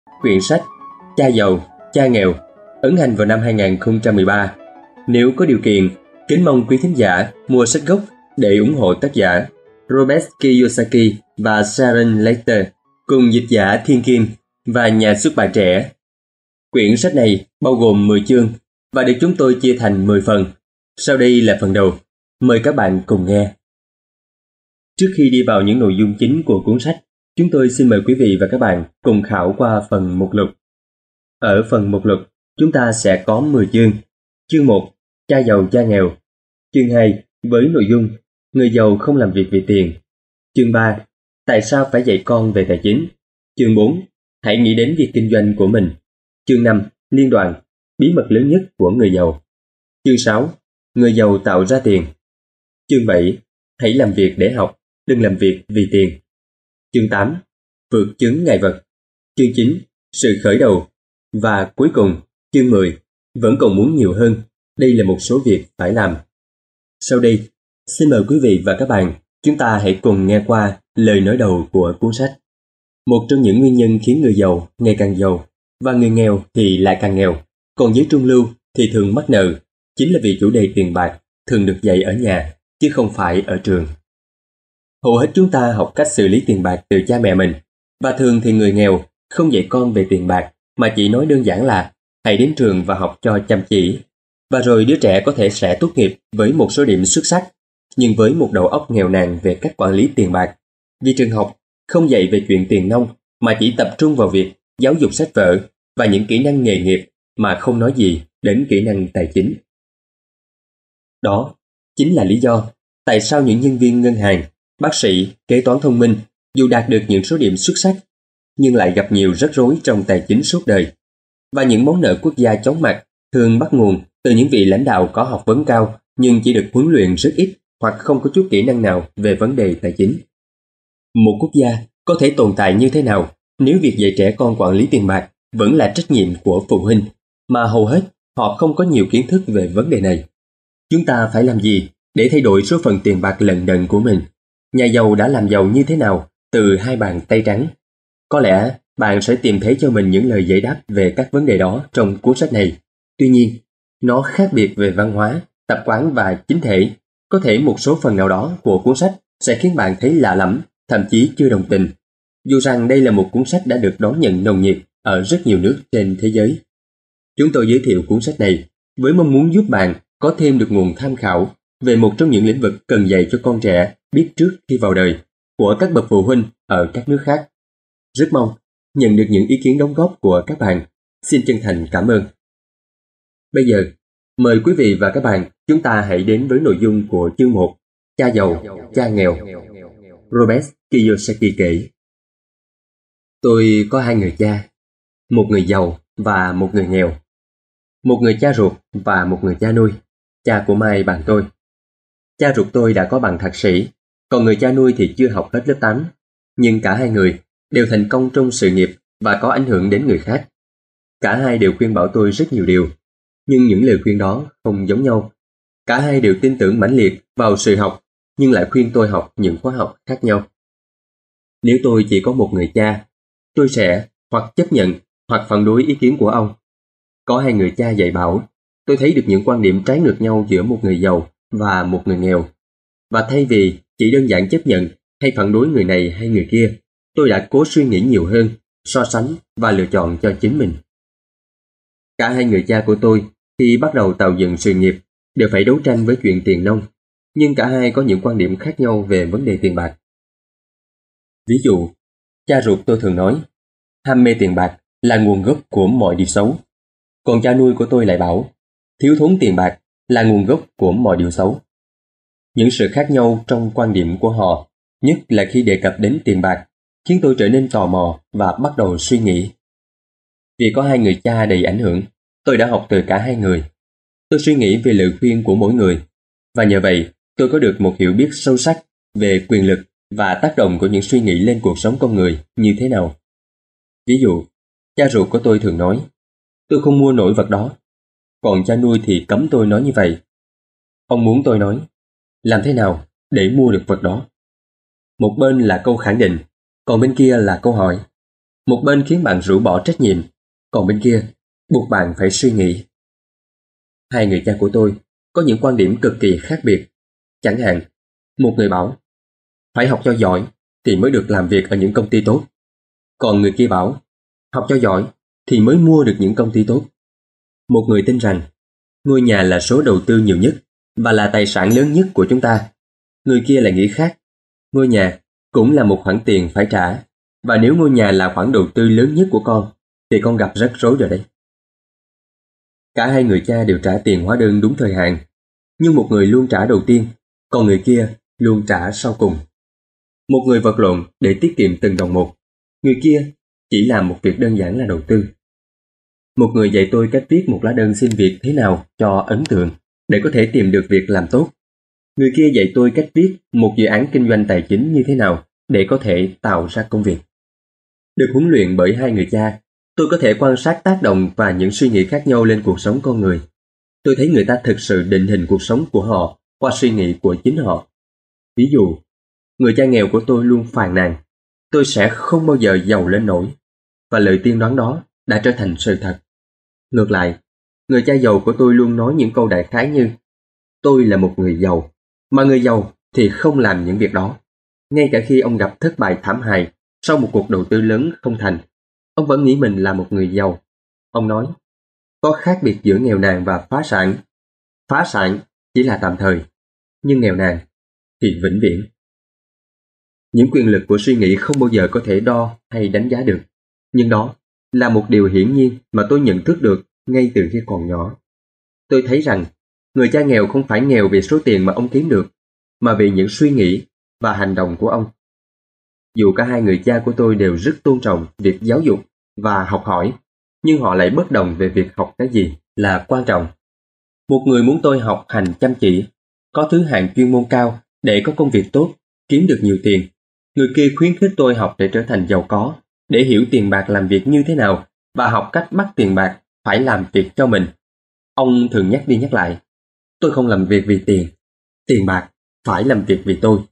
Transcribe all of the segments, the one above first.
Quyển sách Cha giàu, cha nghèo ấn hành vào năm 2013. Nếu có điều kiện, kính mong quý thính giả mua sách gốc để ủng hộ tác giả Robert Kiyosaki và Sharon Lechter cùng dịch giả Thiên Kim và nhà xuất bản Trẻ. Quyển sách này bao gồm 10 chương và được chúng tôi chia thành 10 phần. Sau đây là phần đầu. Mời các bạn cùng nghe. Trước khi đi vào những nội dung chính của cuốn sách, chúng tôi xin mời quý vị và các bạn cùng khảo qua phần mục lục. Ở phần mục lục, chúng ta sẽ có 10 chương. Chương 1, cha giàu cha nghèo. Chương 2, với nội dung người giàu không làm việc vì tiền. Chương 3, tại sao phải dạy con về tài chính. Chương 4, hãy nghĩ đến việc kinh doanh của mình. Chương 5, liên đoàn, bí mật lớn nhất của người giàu. Chương 6, người giàu tạo ra tiền. Chương 7, hãy làm việc để học, đừng làm việc vì tiền. Chương 8, vượt chướng ngại vật. Chương 9, sự khởi đầu. Và cuối cùng, chương 10, vẫn còn muốn nhiều hơn. Đây là một số việc phải làm. Sau đây, xin mời quý vị và các bạn, chúng ta hãy cùng nghe qua lời nói đầu của cuốn sách. Một trong những nguyên nhân khiến người giàu ngày càng giàu và người nghèo thì lại càng nghèo, còn giới trung lưu thì thường mắc nợ, chính là vì chủ đề tiền bạc thường được dạy ở nhà chứ không phải ở trường. Hầu hết chúng ta học cách xử lý tiền bạc từ cha mẹ mình, và thường thì người nghèo không dạy con về tiền bạc mà chỉ nói đơn giản là hãy đến trường và học cho chăm chỉ. Và rồi đứa trẻ có thể sẽ tốt nghiệp với một số điểm xuất sắc, nhưng với một đầu óc nghèo nàn về cách quản lý tiền bạc. Vì trường học không dạy về chuyện tiền nong mà chỉ tập trung vào việc giáo dục sách vở và những kỹ năng nghề nghiệp mà không nói gì đến kỹ năng tài chính. Đó chính là lý do tại sao những nhân viên ngân hàng, bác sĩ, kế toán thông minh dù đạt được những số điểm xuất sắc nhưng lại gặp nhiều rắc rối trong tài chính suốt đời. Và những món nợ quốc gia chóng mặt thường bắt nguồn từ những vị lãnh đạo có học vấn cao nhưng chỉ được huấn luyện rất ít hoặc không có chút kỹ năng nào về vấn đề tài chính. Một quốc gia có thể tồn tại như thế nào nếu việc dạy trẻ con quản lý tiền bạc vẫn là trách nhiệm của phụ huynh, mà hầu hết họ không có nhiều kiến thức về vấn đề này? Chúng ta phải làm gì để thay đổi số phận tiền bạc lận đận của mình? Nhà giàu đã làm giàu như thế nào từ hai bàn tay trắng? Có lẽ bạn sẽ tìm thấy cho mình những lời giải đáp về các vấn đề đó trong cuốn sách này. Tuy nhiên, nó khác biệt về văn hóa, tập quán và chính thể. Có thể một số phần nào đó của cuốn sách sẽ khiến bạn thấy lạ lẫm, thậm chí chưa đồng tình. Dù rằng đây là một cuốn sách đã được đón nhận nồng nhiệt ở rất nhiều nước trên thế giới. Chúng tôi giới thiệu cuốn sách này với mong muốn giúp bạn có thêm được nguồn tham khảo về một trong những lĩnh vực cần dạy cho con trẻ biết trước khi vào đời của các bậc phụ huynh ở các nước khác. Rất mong nhận được những ý kiến đóng góp của các bạn. Xin chân thành cảm ơn. Bây giờ, mời quý vị và các bạn chúng ta hãy đến với nội dung của chương 1, cha giàu, cha nghèo. Robert Kiyosaki kể: Tôi có hai người cha, một người giàu và một người nghèo. Một người cha ruột và một người cha nuôi, cha của Mai bằng tôi. Cha ruột tôi đã có bằng thạc sĩ, còn người cha nuôi thì chưa học hết lớp 8. Nhưng cả hai người đều thành công trong sự nghiệp và có ảnh hưởng đến người khác. Cả hai đều khuyên bảo tôi rất nhiều điều, nhưng những lời khuyên đó không giống nhau. Cả hai đều tin tưởng mãnh liệt vào sự học, nhưng lại khuyên tôi học những khóa học khác nhau. Nếu tôi chỉ có một người cha, tôi sẽ hoặc chấp nhận hoặc phản đối ý kiến của ông. Có hai người cha dạy bảo, tôi thấy được những quan điểm trái ngược nhau giữa một người giàu và một người nghèo. Và thay vì chỉ đơn giản chấp nhận hay phản đối người này hay người kia, tôi đã cố suy nghĩ nhiều hơn, so sánh và lựa chọn cho chính mình. Cả hai người cha của tôi khi bắt đầu tạo dựng sự nghiệp đều phải đấu tranh với chuyện tiền nong, nhưng cả hai có những quan điểm khác nhau về vấn đề tiền bạc. Ví dụ, cha ruột tôi thường nói, ham mê tiền bạc là nguồn gốc của mọi điều xấu. Còn cha nuôi của tôi lại bảo, thiếu thốn tiền bạc là nguồn gốc của mọi điều xấu. Những sự khác nhau trong quan điểm của họ, nhất là khi đề cập đến tiền bạc, khiến tôi trở nên tò mò và bắt đầu suy nghĩ. Vì có hai người cha đầy ảnh hưởng, tôi đã học từ cả hai người. Tôi suy nghĩ về lời khuyên của mỗi người, và nhờ vậy tôi có được một hiểu biết sâu sắc về quyền lực và tác động của những suy nghĩ lên cuộc sống con người như thế nào. Ví dụ, cha ruột của tôi thường nói, tôi không mua nổi vật đó, còn cha nuôi thì cấm tôi nói như vậy. Ông muốn tôi nói, làm thế nào để mua được vật đó? Một bên là câu khẳng định, còn bên kia là câu hỏi. Một bên khiến bạn rũ bỏ trách nhiệm, còn bên kia buộc bạn phải suy nghĩ. Hai người cha của tôi có những quan điểm cực kỳ khác biệt. Chẳng hạn, một người bảo phải học cho giỏi thì mới được làm việc ở những công ty tốt. Còn người kia bảo học cho giỏi thì mới mua được những công ty tốt. Một người tin rằng ngôi nhà là số đầu tư nhiều nhất và là tài sản lớn nhất của chúng ta. Người kia lại nghĩ khác. Ngôi nhà cũng là một khoản tiền phải trả, và nếu ngôi nhà là khoản đầu tư lớn nhất của con thì con gặp rắc rối rồi đấy. Cả hai người cha đều trả tiền hóa đơn đúng thời hạn, nhưng một người luôn trả đầu tiên, còn người kia luôn trả sau cùng. Một người vật lộn để tiết kiệm từng đồng một, người kia chỉ làm một việc đơn giản là đầu tư. Một người dạy tôi cách viết một lá đơn xin việc thế nào cho ấn tượng để có thể tìm được việc làm tốt. Người kia dạy tôi cách viết một dự án kinh doanh tài chính như thế nào để có thể tạo ra công việc. Được huấn luyện bởi hai người cha, tôi có thể quan sát tác động và những suy nghĩ khác nhau lên cuộc sống con người. Tôi thấy người ta thực sự định hình cuộc sống của họ qua suy nghĩ của chính họ. Ví dụ, người cha nghèo của tôi luôn phàn nàn, tôi sẽ không bao giờ giàu lên nổi, và lời tiên đoán đó đã trở thành sự thật. Ngược lại, người cha giàu của tôi luôn nói những câu đại khái như tôi là một người giàu, mà người giàu thì không làm những việc đó. Ngay cả khi ông gặp thất bại thảm hại sau một cuộc đầu tư lớn không thành, ông vẫn nghĩ mình là một người giàu. Ông nói, có khác biệt giữa nghèo nàn và phá sản. Phá sản chỉ là tạm thời, nhưng nghèo nàn thì vĩnh viễn. Những quyền lực của suy nghĩ không bao giờ có thể đo hay đánh giá được, nhưng đó là một điều hiển nhiên mà tôi nhận thức được ngay từ khi còn nhỏ. Tôi thấy rằng người cha nghèo không phải nghèo vì số tiền mà ông kiếm được, mà vì những suy nghĩ và hành động của ông. Dù cả hai người cha của tôi đều rất tôn trọng việc giáo dục và học hỏi, nhưng họ lại bất đồng về việc học cái gì là quan trọng. Một người muốn tôi học hành chăm chỉ, có thứ hạng chuyên môn cao để có công việc tốt, kiếm được nhiều tiền. Người kia khuyến khích tôi học để trở thành giàu có, để hiểu tiền bạc làm việc như thế nào và học cách bắt tiền bạc phải làm việc cho mình. Ông thường nhắc đi nhắc lại, tôi không làm việc vì tiền, tiền bạc phải làm việc vì tôi.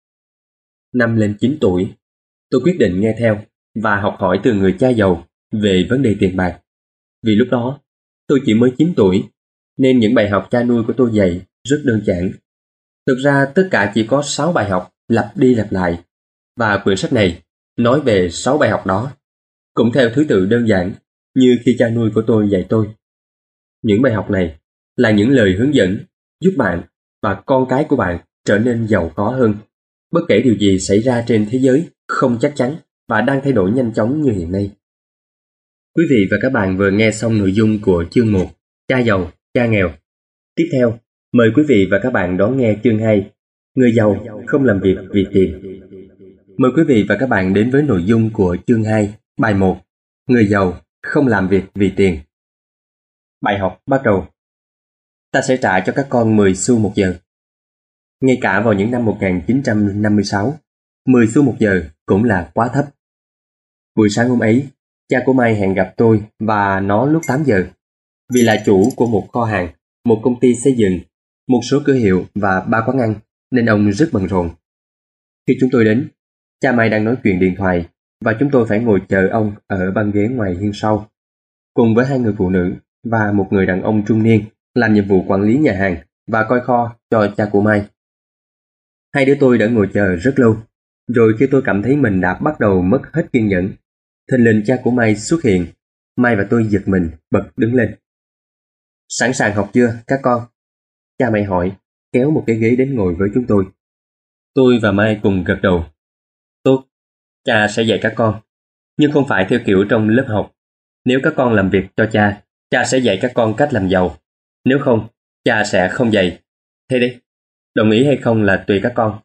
Năm lên 9 tuổi, tôi quyết định nghe theo và học hỏi từ người cha giàu về vấn đề tiền bạc. Vì lúc đó, tôi chỉ mới 9 tuổi, nên những bài học cha nuôi của tôi dạy rất đơn giản. Thực ra tất cả chỉ có 6 bài học lặp đi lặp lại, và quyển sách này nói về 6 bài học đó, cũng theo thứ tự đơn giản như khi cha nuôi của tôi dạy tôi. Những bài học này là những lời hướng dẫn giúp bạn và con cái của bạn trở nên giàu có hơn, bất kể điều gì xảy ra trên thế giới không chắc chắn và đang thay đổi nhanh chóng như hiện nay. Quý vị và các bạn vừa nghe xong nội dung của chương 1, cha giàu, cha nghèo. Tiếp theo, mời quý vị và các bạn đón nghe chương 2, người giàu không làm việc vì tiền. Mời quý vị và các bạn đến với nội dung của chương 2, bài 1, người giàu không làm việc vì tiền. Bài học bắt đầu. Ta sẽ trả cho các con 10 xu một giờ. Ngay cả vào những năm 1956, 10 xu một giờ cũng là quá thấp. Buổi sáng hôm ấy, cha của Mai hẹn gặp tôi và nó lúc 8 giờ. Vì là chủ của một kho hàng, một công ty xây dựng, một số cửa hiệu và 3 quán ăn, nên ông rất bận rộn. Khi chúng tôi đến, cha Mai đang nói chuyện điện thoại và chúng tôi phải ngồi chờ ông ở băng ghế ngoài hiên sau, cùng với 2 người phụ nữ và một người đàn ông trung niên làm nhiệm vụ quản lý nhà hàng và coi kho cho cha của Mai. 2 đứa tôi đã ngồi chờ rất lâu, rồi khi tôi cảm thấy mình đã bắt đầu mất hết kiên nhẫn, thình lình cha của Mai xuất hiện. Mai và tôi giật mình bật đứng lên. Sẵn sàng học chưa các con? Cha Mai hỏi, kéo một cái ghế đến ngồi với chúng tôi. Tôi và Mai cùng gật đầu. Tốt, cha sẽ dạy các con, nhưng không phải theo kiểu trong lớp học. Nếu các con làm việc cho cha, cha sẽ dạy các con cách làm giàu. Nếu không, cha sẽ không dạy. Thế đấy, đồng ý hay không là tùy các con.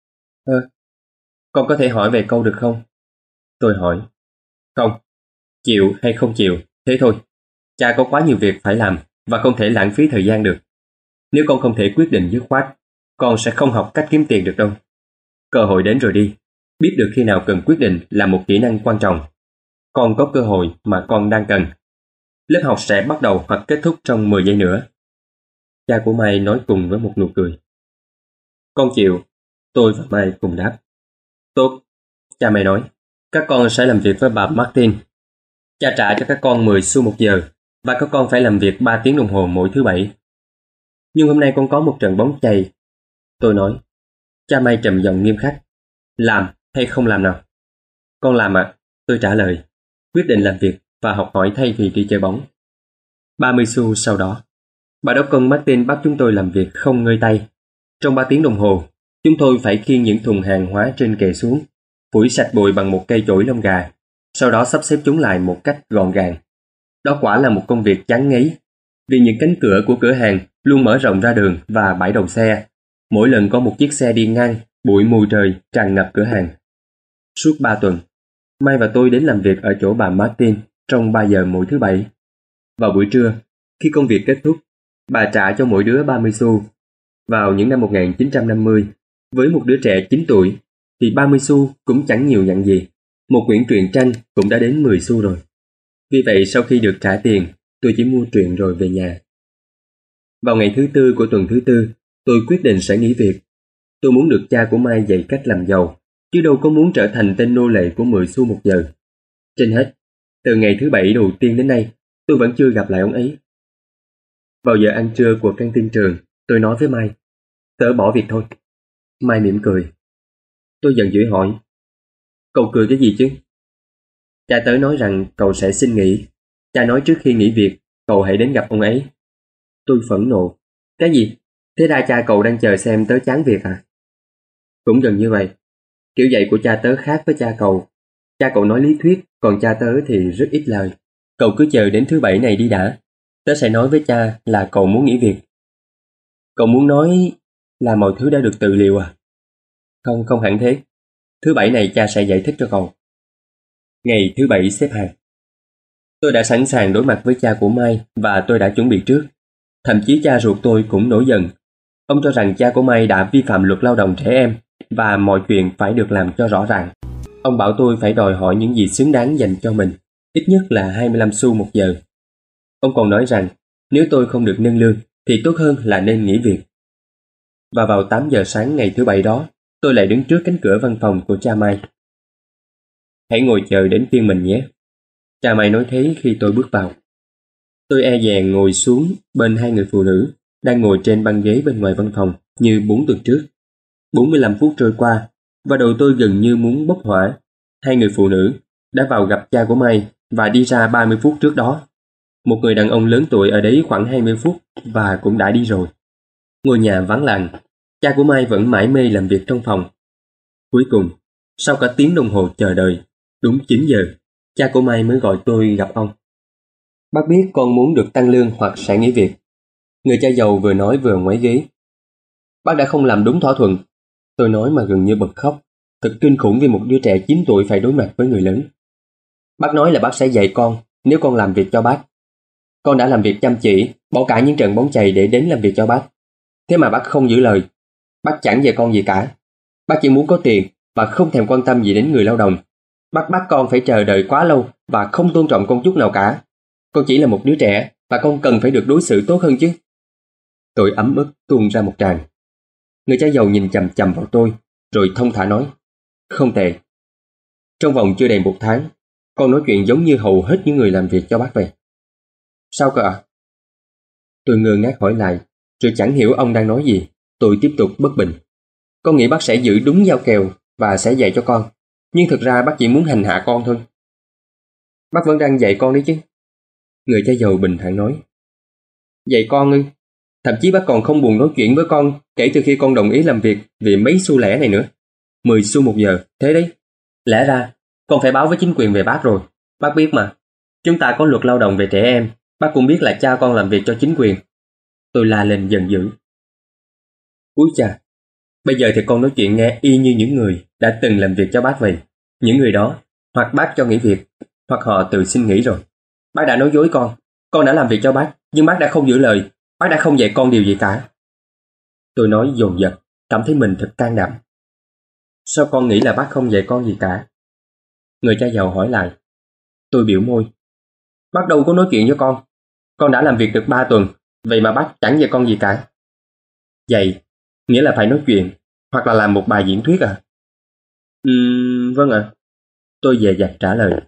Con có thể hỏi về câu được không? Tôi hỏi. Không, chịu hay không chịu, thế thôi. Cha có quá nhiều việc phải làm và không thể lãng phí thời gian được. Nếu con không thể quyết định dứt khoát, con sẽ không học cách kiếm tiền được đâu. Cơ hội đến rồi đi. Biết được khi nào cần quyết định là một kỹ năng quan trọng. Con có cơ hội mà con đang cần. Lớp học sẽ bắt đầu hoặc kết thúc trong 10 giây nữa. Cha của Mai nói cùng với một nụ cười. Con chịu. Tôi và Mai cùng đáp. Tốt, cha Mai nói. Các con sẽ làm việc với bà Martin. Cha trả cho các con 10 xu một giờ và các con phải làm việc 3 tiếng đồng hồ mỗi thứ bảy. Nhưng hôm nay con có một trận bóng chày. Tôi nói. Cha May trầm giọng nghiêm khắc. Làm hay không làm nào? Con làm ạ, tôi trả lời. Quyết định làm việc và học hỏi thay vì đi chơi bóng. 30 xu sau đó, bà đốc công Martin bắt chúng tôi làm việc không ngơi tay. Trong 3 tiếng đồng hồ, chúng tôi phải khiêng những thùng hàng hóa trên kệ xuống, phủi sạch bụi bằng một cây chổi lông gà, sau đó sắp xếp chúng lại một cách gọn gàng. Đó quả là một công việc chán ngấy, vì những cánh cửa của cửa hàng luôn mở rộng ra đường và bãi đậu xe. Mỗi lần có một chiếc xe đi ngang, bụi mù trời tràn ngập cửa hàng. Suốt 3 tuần, May và tôi đến làm việc ở chỗ bà Martin trong 3 giờ mỗi thứ bảy. Vào buổi trưa, khi công việc kết thúc, bà trả cho mỗi đứa 30 xu. Vào những năm 1950, với một đứa trẻ 9 tuổi, thì 30 xu cũng chẳng nhiều nhặn gì. Một quyển truyện tranh cũng đã đến 10 xu rồi. Vì vậy sau khi được trả tiền, tôi chỉ mua truyện rồi về nhà. Vào ngày thứ tư của tuần thứ tư, tôi quyết định sẽ nghỉ việc. Tôi muốn được cha của Mai dạy cách làm giàu, chứ đâu có muốn trở thành tên nô lệ của 10 xu một giờ. Trên hết, từ ngày thứ bảy đầu tiên đến nay, tôi vẫn chưa gặp lại ông ấy. Vào giờ ăn trưa của căng tin trường, tôi nói với Mai, tớ bỏ việc thôi. Mai mỉm cười. Tôi giận dữ hỏi, cậu cười cái gì chứ? Cha tớ nói rằng cậu sẽ xin nghỉ. Cha nói trước khi nghỉ việc, cậu hãy đến gặp ông ấy. Tôi phẫn nộ. Cái gì? Thế ra cha cậu đang chờ xem tớ chán việc à? Cũng gần như vậy. Kiểu dạy của cha tớ khác với cha cậu. Cha cậu nói lý thuyết, còn cha tớ thì rất ít lời. Cậu cứ chờ đến thứ bảy này đi đã. Tớ sẽ nói với cha là cậu muốn nghỉ việc. Cậu muốn nói là mọi thứ đã được tự liệu à? Không, không hẳn thế. Thứ bảy này cha sẽ giải thích cho cậu. Ngày thứ bảy xếp hàng. Tôi đã sẵn sàng đối mặt với cha của Mai và tôi đã chuẩn bị trước. Thậm chí cha ruột tôi cũng nổi giận. Ông cho rằng cha của Mai đã vi phạm luật lao động trẻ em và mọi chuyện phải được làm cho rõ ràng. Ông bảo tôi phải đòi hỏi những gì xứng đáng dành cho mình, ít nhất là 25 xu một giờ. Ông còn nói rằng nếu tôi không được nâng lương thì tốt hơn là nên nghỉ việc. Và vào 8 giờ sáng ngày thứ bảy đó, tôi lại đứng trước cánh cửa văn phòng của cha Mai. Hãy ngồi chờ đến phiên mình nhé. Cha Mai nói thế khi tôi bước vào. Tôi e dè ngồi xuống bên hai người phụ nữ đang ngồi trên băng ghế bên ngoài văn phòng như 4 tuần trước. 45 phút trôi qua và đầu tôi gần như muốn bốc hỏa. Hai người phụ nữ đã vào gặp cha của Mai và đi ra 30 phút trước đó. Một người đàn ông lớn tuổi ở đấy khoảng 20 phút và cũng đã đi rồi. Ngôi nhà vắng lặng, cha của Mai vẫn mải mê làm việc trong phòng. Cuối cùng, sau cả tiếng đồng hồ chờ đợi, đúng 9 giờ, cha của Mai mới gọi tôi gặp ông. Bác biết con muốn được tăng lương hoặc sẽ nghỉ việc. Người cha giàu vừa nói vừa ngoáy ghế. Bác đã không làm đúng thỏa thuận. Tôi nói mà gần như bật khóc. Thật kinh khủng vì một đứa trẻ 9 tuổi phải đối mặt với người lớn. Bác nói là bác sẽ dạy con nếu con làm việc cho bác. Con đã làm việc chăm chỉ, bỏ cả những trận bóng chày để đến làm việc cho bác. Thế mà bác không giữ lời. Bác chẳng dạy con gì cả. Bác chỉ muốn có tiền và không thèm quan tâm gì đến người lao động. Bác bắt con phải chờ đợi quá lâu và không tôn trọng con chút nào cả. Con chỉ là một đứa trẻ và con cần phải được đối xử tốt hơn chứ. Tôi ấm ức tuôn ra một tràng. Người cha giàu nhìn chằm chằm vào tôi, rồi thông thả nói, không tệ. Trong vòng chưa đầy 1 tháng, con nói chuyện giống như hầu hết những người làm việc cho bác vậy. Sao cơ ạ? Tôi ngơ ngác hỏi lại, rồi chẳng hiểu ông đang nói gì. Tôi tiếp tục bất bình. Con nghĩ bác sẽ giữ đúng giao kèo và sẽ dạy cho con, nhưng thực ra bác chỉ muốn hành hạ con thôi. Bác vẫn đang dạy con đấy chứ. Người cha giàu bình thản nói. Dạy con ư? Thậm chí bác còn không buồn nói chuyện với con kể từ khi con đồng ý làm việc vì mấy xu lẻ này nữa. 10 xu một giờ, thế đấy. Lẽ ra, con phải báo với chính quyền về bác rồi. Bác biết mà, chúng ta có luật lao động về trẻ em. Bác cũng biết là cha con làm việc cho chính quyền. Tôi la lên giận dữ. Úi cha, bây giờ thì con nói chuyện nghe y như những người đã từng làm việc cho bác vậy. Những người đó, hoặc bác cho nghỉ việc, hoặc họ tự xin nghỉ rồi. Bác đã nói dối con đã làm việc cho bác, nhưng bác đã không giữ lời, bác đã không dạy con điều gì cả. Tôi nói dồn dập, cảm thấy mình thật can đảm. Sao con nghĩ là bác không dạy con gì cả? Người cha giàu hỏi lại. Tôi biểu môi. Bác đâu có nói chuyện với con đã làm việc được 3 tuần, vậy mà bác chẳng dạy con gì cả. Dạy, nghĩa là phải nói chuyện, hoặc là làm một bài diễn thuyết à? Vâng ạ. Tôi dè dặt trả lời.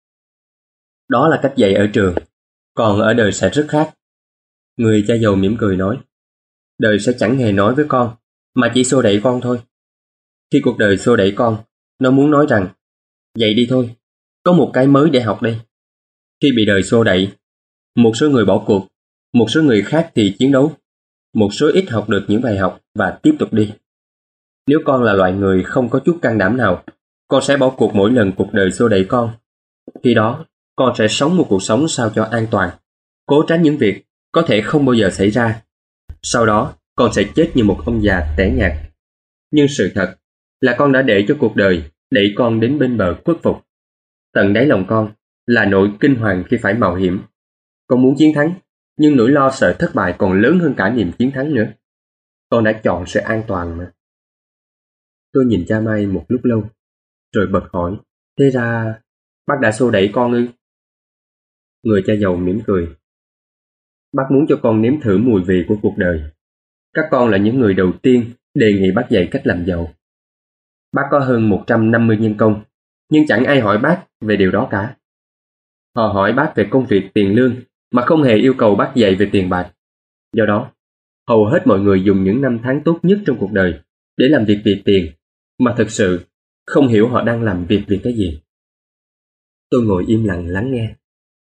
Đó là cách dạy ở trường, còn ở đời sẽ rất khác. Người cha giàu mỉm cười nói. Đời sẽ chẳng hề nói với con, mà chỉ xô đẩy con thôi. Khi cuộc đời xô đẩy con, nó muốn nói rằng, dậy đi thôi, có một cái mới để học đây. Khi bị đời xô đẩy, một số người bỏ cuộc, một số người khác thì chiến đấu, một số ít học được những bài học và tiếp tục đi. Nếu con là loại người không có chút can đảm nào, con sẽ bỏ cuộc mỗi lần cuộc đời xô đẩy con. Khi đó, con sẽ sống một cuộc sống sao cho an toàn, cố tránh những việc có thể không bao giờ xảy ra. Sau đó, con sẽ chết như một ông già tẻ nhạt. Nhưng sự thật là con đã để cho cuộc đời đẩy con đến bên bờ khuất phục. Tận đáy lòng con là nỗi kinh hoàng khi phải mạo hiểm. Con muốn chiến thắng, nhưng nỗi lo sợ thất bại còn lớn hơn cả niềm chiến thắng nữa. Con đã chọn sự an toàn mà. Tôi nhìn cha Mai một lúc lâu, rồi bật hỏi, thế ra bác đã xô đẩy con ư? Người cha giàu mỉm cười. Bác muốn cho con nếm thử mùi vị của cuộc đời. Các con là những người đầu tiên đề nghị bác dạy cách làm giàu. Bác có hơn 150 nhân công, nhưng chẳng ai hỏi bác về điều đó cả. Họ hỏi bác về công việc tiền lương, mà không hề yêu cầu bác dạy về tiền bạc. Do đó, hầu hết mọi người dùng những năm tháng tốt nhất trong cuộc đời để làm việc vì tiền, mà thực sự không hiểu họ đang làm việc vì cái gì. Tôi ngồi im lặng lắng nghe.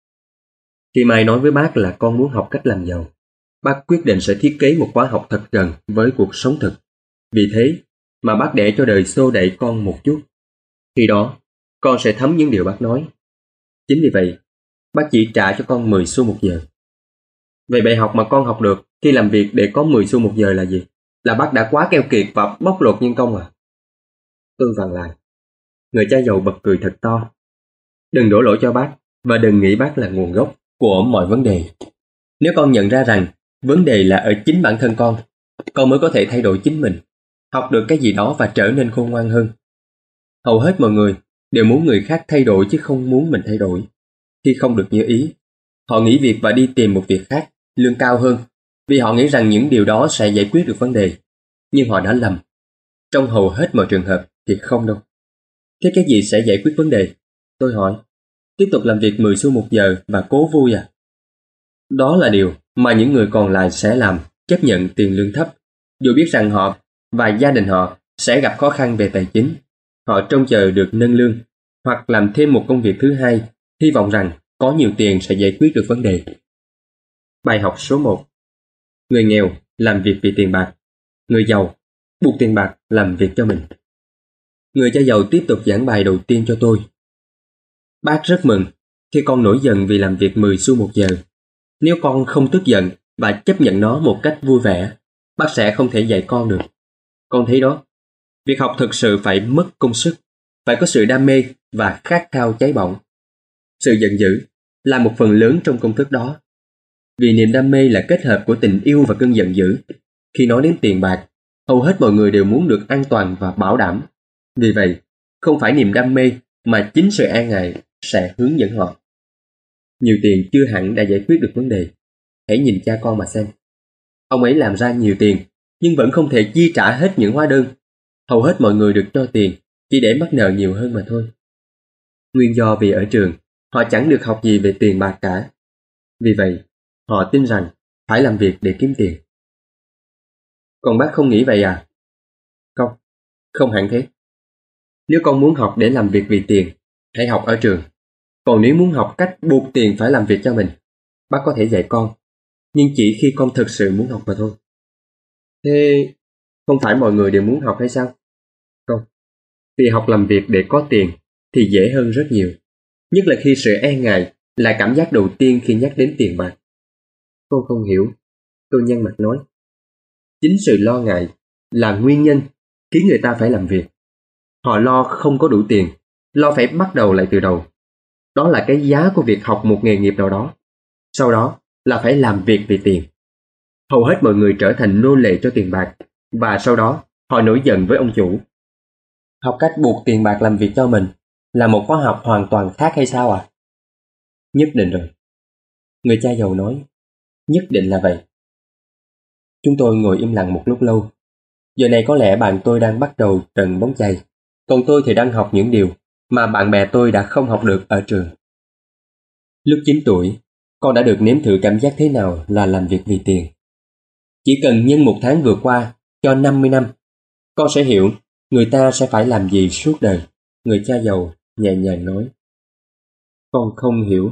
Khi Mai nói với bác là con muốn học cách làm giàu, bác quyết định sẽ thiết kế một khóa học thật gần với cuộc sống thực. Vì thế mà bác để cho đời xô đẩy con một chút. Khi đó, con sẽ thấm những điều bác nói. Chính vì vậy, bác chỉ trả cho con 10 xu một giờ. Vậy bài học mà con học được khi làm việc để có 10 xu một giờ là gì? Là bác đã quá keo kiệt và bóc lột nhân công à? Tôi vặn lại. Người cha giàu bật cười thật to. Đừng đổ lỗi cho bác, và đừng nghĩ bác là nguồn gốc của mọi vấn đề. Nếu con nhận ra rằng vấn đề là ở chính bản thân con mới có thể thay đổi chính mình, học được cái gì đó và trở nên khôn ngoan hơn. Hầu hết mọi người đều muốn người khác thay đổi chứ không muốn mình thay đổi. Khi không được như ý, họ nghỉ việc và đi tìm một việc khác, lương cao hơn, vì họ nghĩ rằng những điều đó sẽ giải quyết được vấn đề. Nhưng họ đã lầm. Trong hầu hết mọi trường hợp thì không đâu. Thế cái gì sẽ giải quyết vấn đề? Tôi hỏi. Tiếp tục làm việc 10 xu một giờ và cố vui à? Đó là điều mà những người còn lại sẽ làm, chấp nhận tiền lương thấp, dù biết rằng họ và gia đình họ sẽ gặp khó khăn về tài chính. Họ trông chờ được nâng lương, hoặc làm thêm một công việc thứ hai, hy vọng rằng có nhiều tiền sẽ giải quyết được vấn đề. Bài học số 1. Người nghèo làm việc vì tiền bạc. Người giàu buộc tiền bạc làm việc cho mình. Người cha giàu tiếp tục giảng bài đầu tiên cho tôi. Bác rất mừng khi con nổi giận vì làm việc 10 xu một giờ. Nếu con không tức giận và chấp nhận nó một cách vui vẻ, bác sẽ không thể dạy con được. Con thấy đó, việc học thực sự phải mất công sức, phải có sự đam mê và khát khao cháy bỏng. Sự giận dữ là một phần lớn trong công thức đó. Vì niềm đam mê là kết hợp của tình yêu và cơn giận dữ. Khi nói đến tiền bạc, hầu hết mọi người đều muốn được an toàn và bảo đảm. Vì vậy, không phải niềm đam mê mà chính sự e ngại sẽ hướng dẫn họ. Nhiều tiền chưa hẳn đã giải quyết được vấn đề. Hãy nhìn cha con mà xem. Ông ấy làm ra nhiều tiền, nhưng vẫn không thể chi trả hết những hóa đơn. Hầu hết mọi người được cho tiền chỉ để mắc nợ nhiều hơn mà thôi. Nguyên do vì ở trường, họ chẳng được học gì về tiền bạc cả. Vì vậy, họ tin rằng phải làm việc để kiếm tiền. Còn bác không nghĩ vậy à? Không, không hẳn thế. Nếu con muốn học để làm việc vì tiền, hãy học ở trường. Còn nếu muốn học cách buộc tiền phải làm việc cho mình, bác có thể dạy con, nhưng chỉ khi con thực sự muốn học mà thôi. Thế không phải mọi người đều muốn học hay sao? Không, vì học làm việc để có tiền thì dễ hơn rất nhiều. Nhất là khi sự e ngại là cảm giác đầu tiên khi nhắc đến tiền bạc. Con không hiểu, tôi nhăn mặt nói. Chính sự lo ngại là nguyên nhân khiến người ta phải làm việc. Họ lo không có đủ tiền, lo phải bắt đầu lại từ đầu. Đó là cái giá của việc học một nghề nghiệp nào đó. Sau đó là phải làm việc vì tiền. Hầu hết mọi người trở thành nô lệ cho tiền bạc, và sau đó họ nổi giận với ông chủ. Học cách buộc tiền bạc làm việc cho mình là một khóa học hoàn toàn khác hay sao à? Nhất định rồi. Người cha giàu nói, nhất định là vậy. Chúng tôi ngồi im lặng một lúc lâu. Giờ này có lẽ bạn tôi đang bắt đầu trận bóng chày, còn tôi thì đang học những điều mà bạn bè tôi đã không học được ở trường. Lúc 9 tuổi, con đã được nếm thử cảm giác thế nào là làm việc vì tiền. Chỉ cần nhân một tháng vừa qua cho 50 năm, con sẽ hiểu người ta sẽ phải làm gì suốt đời. Người cha giàu nhẹ nhàng nói. Con không hiểu.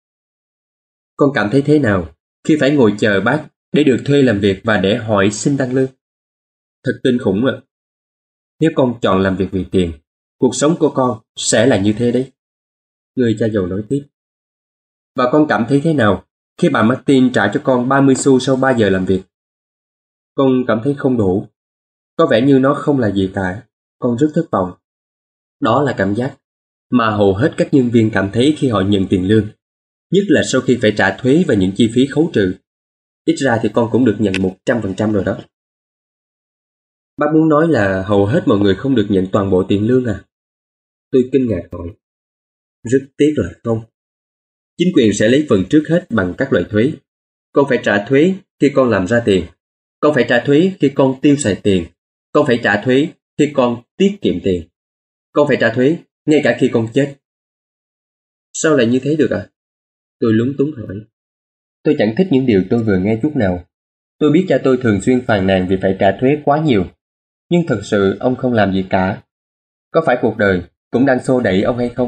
Con cảm thấy thế nào khi phải ngồi chờ bác để được thuê làm việc và để hỏi xin tăng lương? Thật kinh khủng ạ. Nếu con chọn làm việc vì tiền, cuộc sống của con sẽ là như thế đấy. Người cha giàu nói tiếp. Và con cảm thấy thế nào khi bà Martin trả cho con 30 xu sau 3 giờ làm việc? Con cảm thấy không đủ. Có vẻ như nó không là gì cả. Con rất thất vọng. Đó là cảm giác mà hầu hết các nhân viên cảm thấy khi họ nhận tiền lương, nhất là sau khi phải trả thuế và những chi phí khấu trừ. Ít ra thì con cũng được nhận 100% rồi đó. Bác muốn nói là hầu hết mọi người không được nhận toàn bộ tiền lương à? Tôi kinh ngạc hỏi. Rất tiếc là không. Chính quyền sẽ lấy phần trước hết bằng các loại thuế. Con phải trả thuế khi con làm ra tiền. Con phải trả thuế khi con tiêu xài tiền. Con phải trả thuế khi con tiết kiệm tiền. Con phải trả thuế ngay cả khi con chết. Sao lại như thế được à? Tôi lúng túng hỏi. Tôi chẳng thích những điều tôi vừa nghe chút nào. Tôi biết cha tôi thường xuyên phàn nàn vì phải trả thuế quá nhiều. Nhưng thật sự ông không làm gì cả. Có phải cuộc đời cũng đang xô đẩy ông hay không?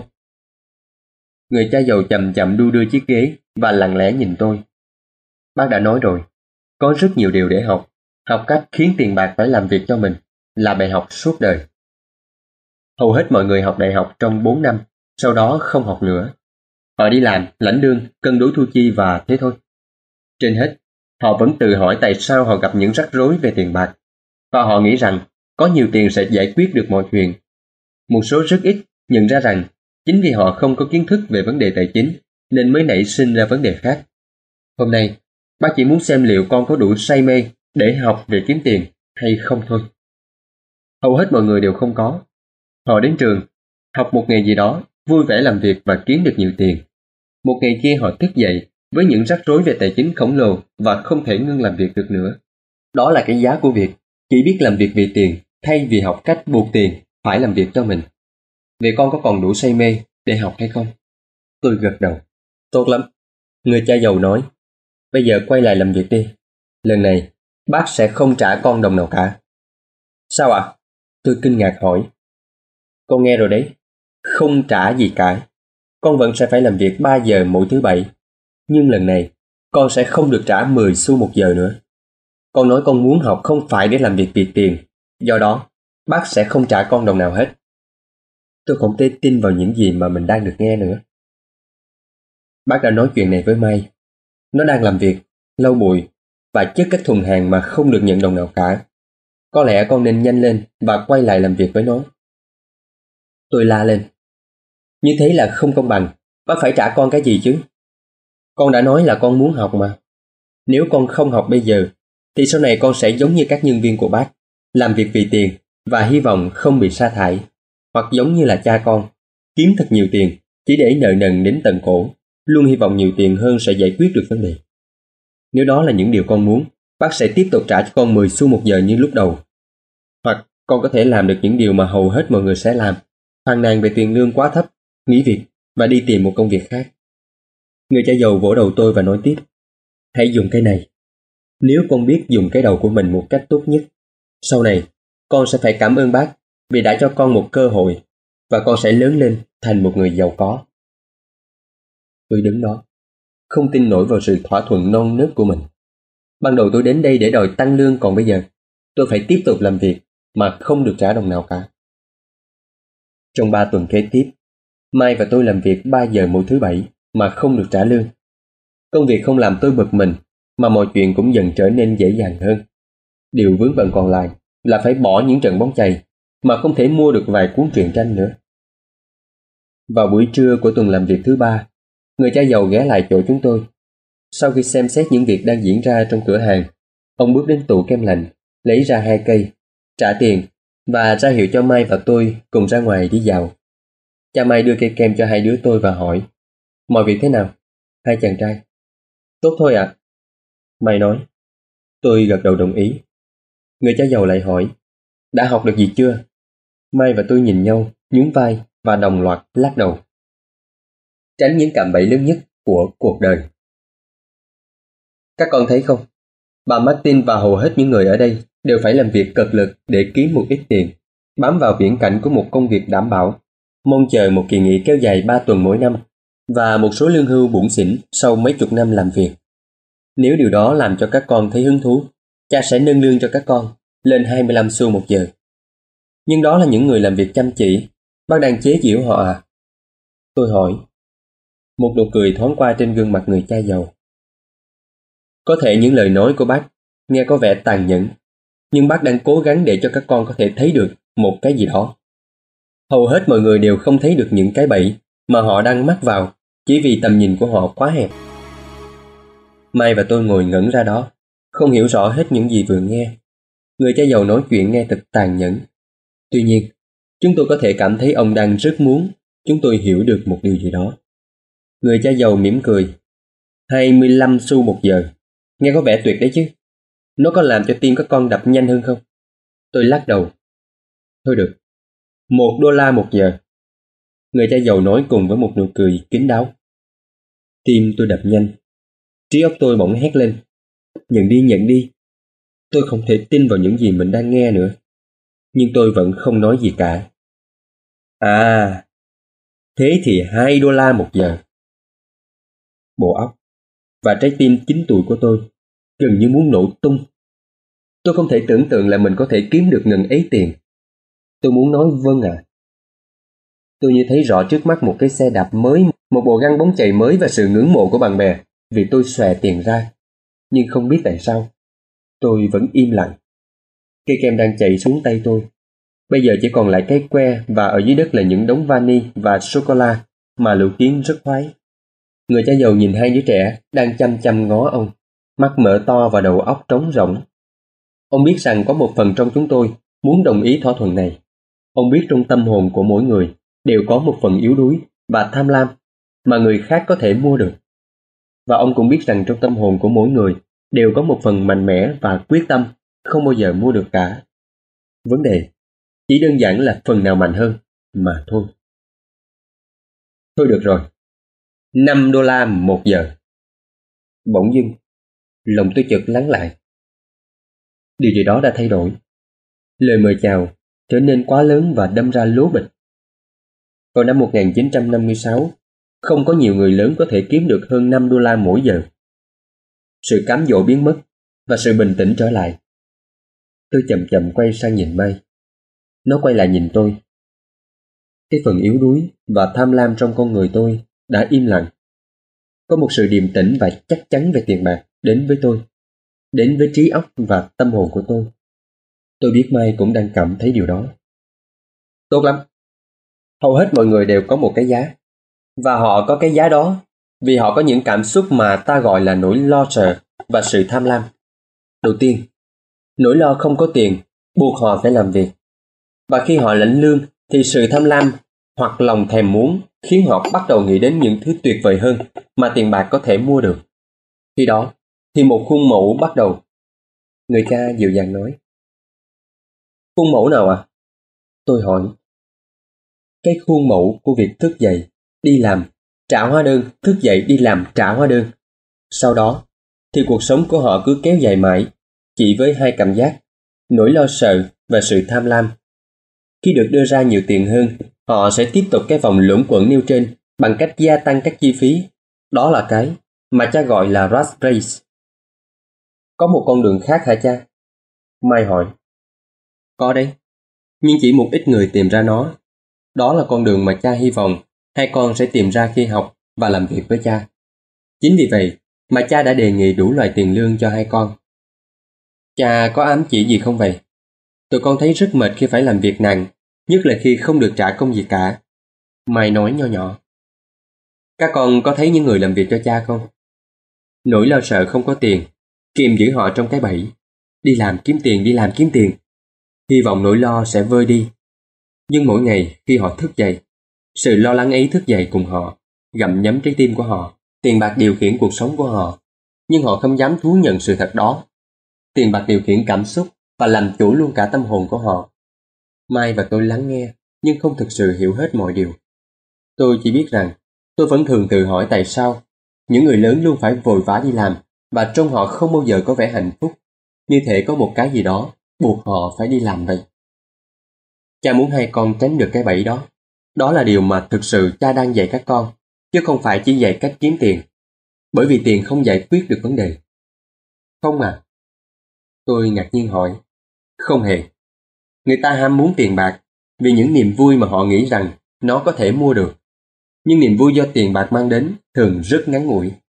Người cha giàu chậm chậm đu đưa chiếc ghế và lặng lẽ nhìn tôi. Bác đã nói rồi, có rất nhiều điều để học. Học cách khiến tiền bạc phải làm việc cho mình là bài học suốt đời. Hầu hết mọi người học đại học trong 4 năm, sau đó không học nữa. Họ đi làm, lãnh lương, cân đối thu chi và thế thôi. Trên hết, họ vẫn tự hỏi tại sao họ gặp những rắc rối về tiền bạc. Và họ nghĩ rằng có nhiều tiền sẽ giải quyết được mọi chuyện. Một số rất ít nhận ra rằng chính vì họ không có kiến thức về vấn đề tài chính nên mới nảy sinh ra vấn đề khác. Hôm nay, bác chỉ muốn xem liệu con có đủ say mê để học về kiếm tiền hay không thôi. Hầu hết mọi người đều không có. Họ đến trường, học một nghề gì đó, vui vẻ làm việc và kiếm được nhiều tiền. Một ngày kia họ thức dậy với những rắc rối về tài chính khổng lồ và không thể ngưng làm việc được nữa. Đó là cái giá của việc chỉ biết làm việc vì tiền thay vì học cách buộc tiền phải làm việc cho mình. Vậy con có còn đủ say mê để học hay không? Tôi gật đầu. Tốt lắm. Người cha giàu nói. Bây giờ quay lại làm việc đi. Lần này, bác sẽ không trả con đồng nào cả. Sao ạ? Tôi kinh ngạc hỏi. Con nghe rồi đấy. Không trả gì cả. Con vẫn sẽ phải làm việc 3 giờ mỗi thứ bảy. Nhưng lần này, con sẽ không được trả 10 xu một giờ nữa. Con nói con muốn học không phải để làm việc vì tiền. Do đó, bác sẽ không trả con đồng nào hết. Tôi không thể tin vào những gì mà mình đang được nghe nữa. Bác đã nói chuyện này với Mai. Nó đang làm việc, lau bụi và chất các thùng hàng mà không được nhận đồng nào cả. Có lẽ con nên nhanh lên và quay lại làm việc với nó. Tôi la lên. Như thế là không công bằng. Bác phải trả con cái gì chứ? Con đã nói là con muốn học mà. Nếu con không học bây giờ, thì sau này con sẽ giống như các nhân viên của bác, làm việc vì tiền và hy vọng không bị sa thải. Hoặc giống như là cha con, kiếm thật nhiều tiền chỉ để nợ nần đến tận cổ, luôn hy vọng nhiều tiền hơn sẽ giải quyết được vấn đề. Nếu đó là những điều con muốn, bác sẽ tiếp tục trả cho con 10 xu một giờ như lúc đầu. Hoặc con có thể làm được những điều mà hầu hết mọi người sẽ làm, phàn nàn về tiền lương quá thấp, nghỉ việc và đi tìm một công việc khác. Người cha giàu vỗ đầu tôi và nói tiếp. Hãy dùng cái này. Nếu con biết dùng cái đầu của mình một cách tốt nhất, sau này con sẽ phải cảm ơn bác vì đã cho con một cơ hội và con sẽ lớn lên thành một người giàu có. Tôi đứng đó, không tin nổi vào sự thỏa thuận non nớt của mình. Ban đầu tôi đến đây để đòi tăng lương, còn bây giờ tôi phải tiếp tục làm việc mà không được trả đồng nào cả. Trong 3 tuần kế tiếp, Mai và tôi làm việc 3 giờ mỗi thứ bảy mà không được trả lương. Công việc không làm tôi bực mình, mà mọi chuyện cũng dần trở nên dễ dàng hơn. Điều vướng bận còn lại là phải bỏ những trận bóng chày mà không thể mua được vài cuốn truyện tranh nữa. Vào buổi trưa của tuần làm việc thứ 3, người cha giàu ghé lại chỗ chúng tôi. Sau khi xem xét những việc đang diễn ra trong cửa hàng, ông bước đến tủ kem lạnh, lấy ra 2 cây, trả tiền và ra hiệu cho Mai và tôi cùng ra ngoài đi dạo. Cha Mai đưa cây kem cho hai đứa tôi và hỏi, mọi việc thế nào? Hai chàng trai. Tốt thôi ạ. Mai nói. Tôi gật đầu đồng ý. Người cha giàu lại hỏi, đã học được gì chưa? Mai và tôi nhìn nhau, nhún vai và đồng loạt lắc đầu. Tránh những cạm bẫy lớn nhất của cuộc đời. Các con thấy không? Bà Martin và hầu hết những người ở đây đều phải làm việc cực lực để kiếm một ít tiền, bám vào viễn cảnh của một công việc đảm bảo, mong chờ một kỳ nghỉ kéo dài 3 tuần mỗi năm và một số lương hưu bủn xỉn sau mấy chục năm làm việc. Nếu điều đó làm cho các con thấy hứng thú, cha sẽ nâng lương cho các con lên 25 xu một giờ. Nhưng đó là những người làm việc chăm chỉ, bác đang chế giễu họ à? Tôi hỏi. Một nụ cười thoáng qua trên gương mặt người cha giàu. Có thể những lời nói của bác nghe có vẻ tàn nhẫn, nhưng bác đang cố gắng để cho các con có thể thấy được một cái gì đó. Hầu hết mọi người đều không thấy được những cái bẫy mà họ đang mắc vào chỉ vì tầm nhìn của họ quá hẹp. Mai và tôi ngồi ngẩn ra đó, không hiểu rõ hết những gì vừa nghe. Người cha giàu nói chuyện nghe thật tàn nhẫn. Tuy nhiên, chúng tôi có thể cảm thấy ông đang rất muốn chúng tôi hiểu được một điều gì đó. Người cha giàu mỉm cười. 25 xu một giờ. Nghe có vẻ tuyệt đấy chứ. Nó có làm cho tim các con đập nhanh hơn không? Tôi lắc đầu. Thôi được. $1 một giờ. Người cha giàu nói cùng với một nụ cười kín đáo. Tim tôi đập nhanh. Trí óc tôi bỗng hét lên. Nhận đi, nhận đi. Tôi không thể tin vào những gì mình đang nghe nữa. Nhưng tôi vẫn không nói gì cả. À, thế thì $2 một giờ. Bộ óc và trái tim 9 tuổi của tôi gần như muốn nổ tung. Tôi không thể tưởng tượng là mình có thể kiếm được ngần ấy tiền. Tôi muốn nói vâng ạ. Tôi như thấy rõ trước mắt một cái xe đạp mới, một bộ găng bóng chày mới và sự ngưỡng mộ của bạn bè vì tôi xòe tiền ra. Nhưng không biết tại sao, tôi vẫn im lặng. Cây kem đang chảy xuống tay tôi. Bây giờ chỉ còn lại cái que và ở dưới đất là những đống vani và sô-cô-la mà Lũ Kiến rất khoái. Người cha giàu nhìn hai đứa trẻ đang chăm chăm ngó ông, mắt mở to và đầu óc trống rỗng. Ông biết rằng có một phần trong chúng tôi muốn đồng ý thỏa thuận này. Ông biết trong tâm hồn của mỗi người đều có một phần yếu đuối và tham lam mà người khác có thể mua được. Và ông cũng biết rằng trong tâm hồn của mỗi người đều có một phần mạnh mẽ và quyết tâm không bao giờ mua được cả. Vấn đề chỉ đơn giản là phần nào mạnh hơn mà thôi. Thôi được rồi. $5 một giờ. Bỗng dưng, lòng tôi chợt lắng lại. Điều gì đó đã thay đổi. Lời mời chào trở nên quá lớn và đâm ra lố bịch. Vào năm 1956, không có nhiều người lớn có thể kiếm được hơn $5 mỗi giờ. Sự cám dỗ biến mất và sự bình tĩnh trở lại. Tôi chậm chậm quay sang nhìn Mai. Nó quay lại nhìn tôi. Cái phần yếu đuối và tham lam trong con người tôi đã im lặng. Có một sự điềm tĩnh và chắc chắn về tiền bạc đến với tôi, đến với trí óc và tâm hồn của tôi. Tôi biết Mai cũng đang cảm thấy điều đó. Tốt lắm. Hầu hết mọi người đều có một cái giá. Và họ có cái giá đó vì họ có những cảm xúc mà ta gọi là nỗi lo sợ và sự tham lam. Đầu tiên, nỗi lo không có tiền buộc họ phải làm việc. Và khi họ lãnh lương thì sự tham lam hoặc lòng thèm muốn khiến họ bắt đầu nghĩ đến những thứ tuyệt vời hơn mà tiền bạc có thể mua được. Khi đó thì một khuôn mẫu bắt đầu. Người cha dịu dàng nói. Khuôn mẫu nào ạ? Tôi hỏi. Cái khuôn mẫu của việc thức dậy, đi làm, trả hóa đơn, thức dậy đi làm, trả hóa đơn. Sau đó thì cuộc sống của họ cứ kéo dài mãi, chỉ với hai cảm giác, nỗi lo sợ và sự tham lam. Khi được đưa ra nhiều tiền hơn, họ sẽ tiếp tục cái vòng luẩn quẩn nêu trên bằng cách gia tăng các chi phí. Đó là cái mà cha gọi là rat race. Có một con đường khác hả cha? Mai hỏi. Có đấy, nhưng chỉ một ít người tìm ra nó. Đó là con đường mà cha hy vọng hai con sẽ tìm ra khi học và làm việc với cha. Chính vì vậy mà cha đã đề nghị đủ loại tiền lương cho hai con. Cha có ám chỉ gì không vậy? Tụi con thấy rất mệt khi phải làm việc nặng, nhất là khi không được trả công gì cả. Mai nói nho nhỏ. Các con có thấy những người làm việc cho cha không? Nỗi lo sợ không có tiền kìm giữ họ trong cái bẫy. Đi làm kiếm tiền, đi làm kiếm tiền. Hy vọng nỗi lo sẽ vơi đi. Nhưng mỗi ngày khi họ thức dậy, sự lo lắng ấy thức dậy cùng họ, gặm nhấm trái tim của họ. Tiền bạc điều khiển cuộc sống của họ, nhưng họ không dám thú nhận sự thật đó. Tiền bạc điều khiển cảm xúc và làm chủ luôn cả tâm hồn của họ. Mai và tôi lắng nghe, nhưng không thực sự hiểu hết mọi điều. Tôi chỉ biết rằng tôi vẫn thường tự hỏi tại sao những người lớn luôn phải vội vã đi làm và trông họ không bao giờ có vẻ hạnh phúc, như thể có một cái gì đó buộc họ phải đi làm vậy. Cha muốn hai con tránh được cái bẫy đó. Đó là điều mà thực sự cha đang dạy các con, chứ không phải chỉ dạy cách kiếm tiền. Bởi vì tiền không giải quyết được vấn đề. Không à? Tôi ngạc nhiên hỏi. Không hề. Người ta ham muốn tiền bạc vì những niềm vui mà họ nghĩ rằng nó có thể mua được. Nhưng niềm vui do tiền bạc mang đến thường rất ngắn ngủi.